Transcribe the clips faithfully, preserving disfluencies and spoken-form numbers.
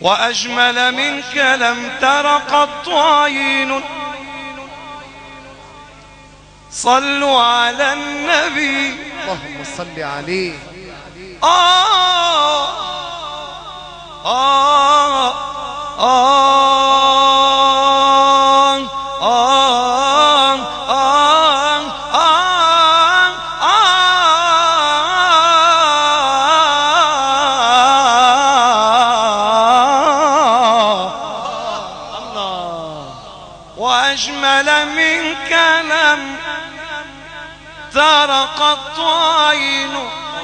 وأجمل منك لم تر قط عين. صلوا على النبي اللهم صل عليه. آه آه آه آه آه الله. وأجمل منك لم تر قط عين.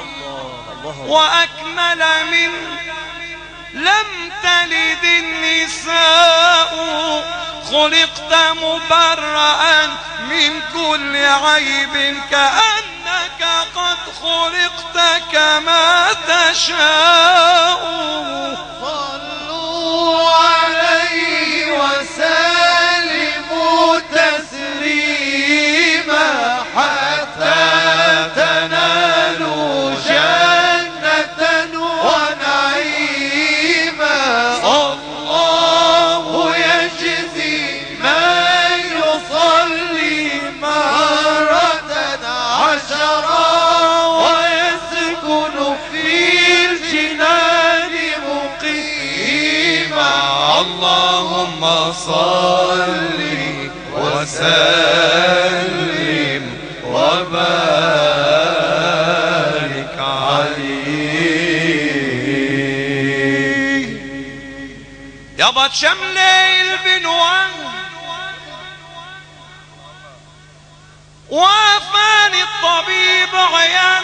وأكمل من لم تلد النساء. خلقت مبرأ من كل عيب كأنك قد خلقت كما تشاء. صلوا عليه وسلموا تسليما حتى تنالوا جنة ونعيما. الله يجزي من يصلي مرة عشرا ويسكن في الجنان مقيما. اللهم صل وسلم وبارك عليه. يابا شملي البنوان وافاني الطبيب عيان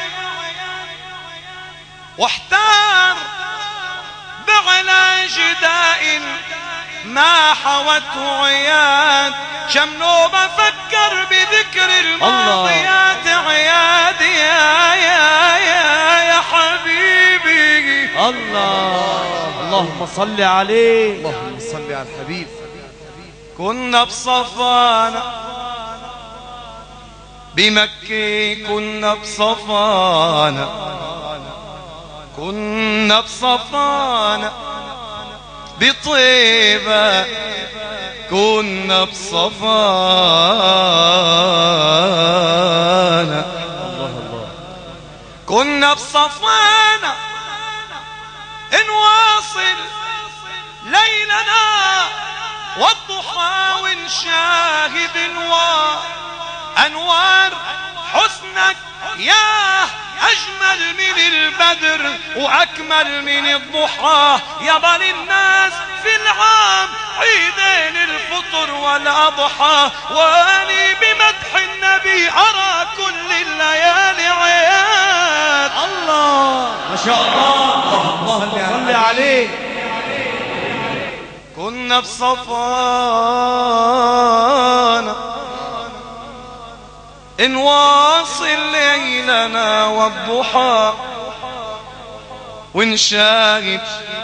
واحتار بعلاج داء ما حوته عياد. شمنو بفكر بذكر الماضيات عياد يا يا يا يا حبيبي. الله. اللهم صل عليه. اللهم صل على الحبيب. كنا بصفانا بمكة، كنا بصفانا كنا بصفانا بطيبة، كنا بصفانا. الله الله. كنا بصفانا نواصل ليلنا والضحى ونشاهد انوار انوار حسنك يا أجمل من البدر وأكمل من الضحى. يا الناس في العام عيدين الفطر والأضحى، وأني بمدح النبي أرى كل الليالي عياد. الله ما شاء الله. اللهم صل عليه. كنا بصفانا نواصل ليلنا والضحى ونشاهد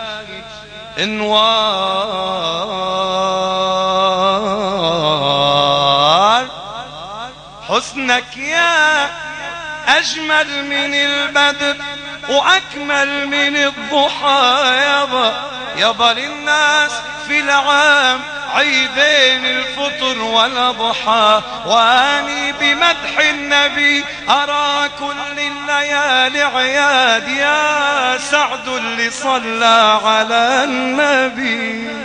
انوار حسنك يا اجمل من البدر واكمل من الضحى. يابا يابا للناس في العام عيدين الفطر والأضحى، وأني بمدح النبي أرى كل الليالي عياد. يا سعد اللي صلى على النبي.